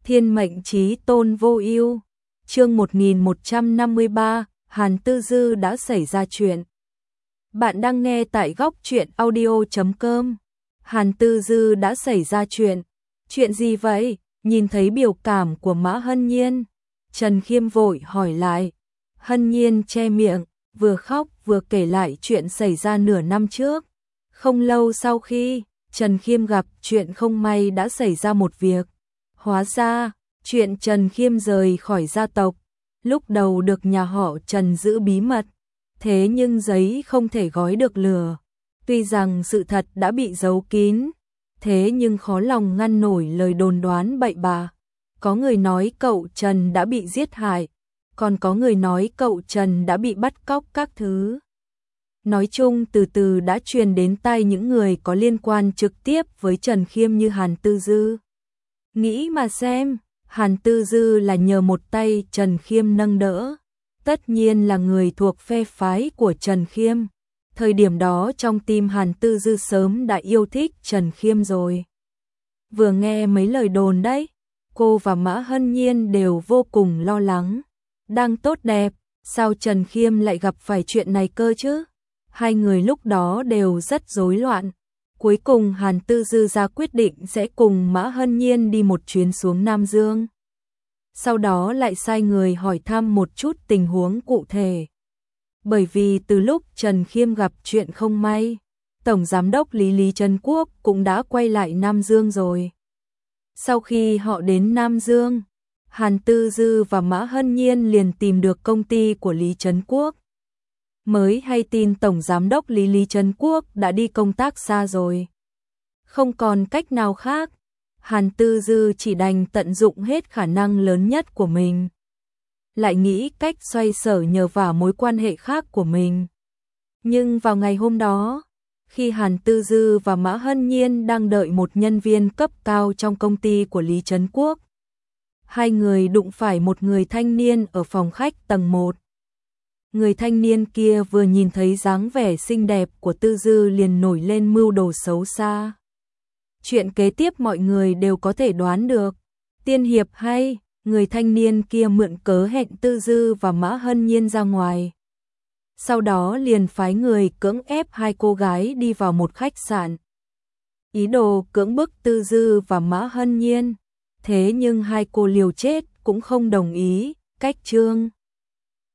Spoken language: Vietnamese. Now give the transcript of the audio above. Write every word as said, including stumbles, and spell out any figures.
Thiên mệnh chí tôn vô ưu. Chương một nghìn một trăm năm mươi ba, Hàn Tư Dư đã xảy ra chuyện. Bạn đang nghe tại góc truyện audio chấm com. Hàn Tư Dư đã xảy ra chuyện. Chuyện gì vậy? Nhìn thấy biểu cảm của Mã Hân Nhiên, Trần Khiêm vội hỏi lại. Hân Nhiên che miệng, vừa khóc vừa kể lại chuyện xảy ra nửa năm trước. Không lâu sau khi Trần Khiêm gặp chuyện không may đã xảy ra một việc. Hóa ra, chuyện Trần Khiêm rời khỏi gia tộc, lúc đầu được nhà họ Trần giữ bí mật, thế nhưng giấy không thể gói được lửa. Tuy rằng sự thật đã bị giấu kín, thế nhưng khó lòng ngăn nổi lời đồn đoán bậy bạ. Có người nói cậu Trần đã bị giết hại, còn có người nói cậu Trần đã bị bắt cóc các thứ. Nói chung từ từ đã truyền đến tai những người có liên quan trực tiếp với Trần Khiêm như Hàn Tư Dư. Nghĩ mà xem, Hàn Tư Dư là nhờ một tay Trần Khiêm nâng đỡ, tất nhiên là người thuộc phe phái của Trần Khiêm. Thời điểm đó trong tim Hàn Tư Dư sớm đã yêu thích Trần Khiêm rồi. Vừa nghe mấy lời đồn đấy, cô và Mã Hân Nhiên đều vô cùng lo lắng. Đang tốt đẹp, sao Trần Khiêm lại gặp phải chuyện này cơ chứ? Hai người lúc đó đều rất rối loạn. Cuối cùng Hàn Tư Dư ra quyết định sẽ cùng Mã Hân Nhiên đi một chuyến xuống Nam Dương. Sau đó lại sai người hỏi thăm một chút tình huống cụ thể. Bởi vì từ lúc Trần Khiêm gặp chuyện không may, Tổng Giám đốc Lý Lý Trấn Quốc cũng đã quay lại Nam Dương rồi. Sau khi họ đến Nam Dương, Hàn Tư Dư và Mã Hân Nhiên liền tìm được công ty của Lý Trấn Quốc. Mới hay tin Tổng Giám đốc Lý Lý Trấn Quốc đã đi công tác xa rồi. Không còn cách nào khác, Hàn Tư Dư chỉ đành tận dụng hết khả năng lớn nhất của mình. Lại nghĩ cách xoay sở nhờ vào mối quan hệ khác của mình. Nhưng vào ngày hôm đó, khi Hàn Tư Dư và Mã Hân Nhiên đang đợi một nhân viên cấp cao trong công ty của Lý Trấn Quốc, hai người đụng phải một người thanh niên ở phòng khách tầng một. Người thanh niên kia vừa nhìn thấy dáng vẻ xinh đẹp của Tư Dư liền nổi lên mưu đồ xấu xa. Chuyện kế tiếp mọi người đều có thể đoán được. Tiên hiệp hay, người thanh niên kia mượn cớ hẹn Tư Dư và Mã Hân Nhiên ra ngoài. Sau đó liền phái người cưỡng ép hai cô gái đi vào một khách sạn. Ý đồ cưỡng bức Tư Dư và Mã Hân Nhiên. Thế nhưng hai cô liều chết cũng không đồng ý, cách chương.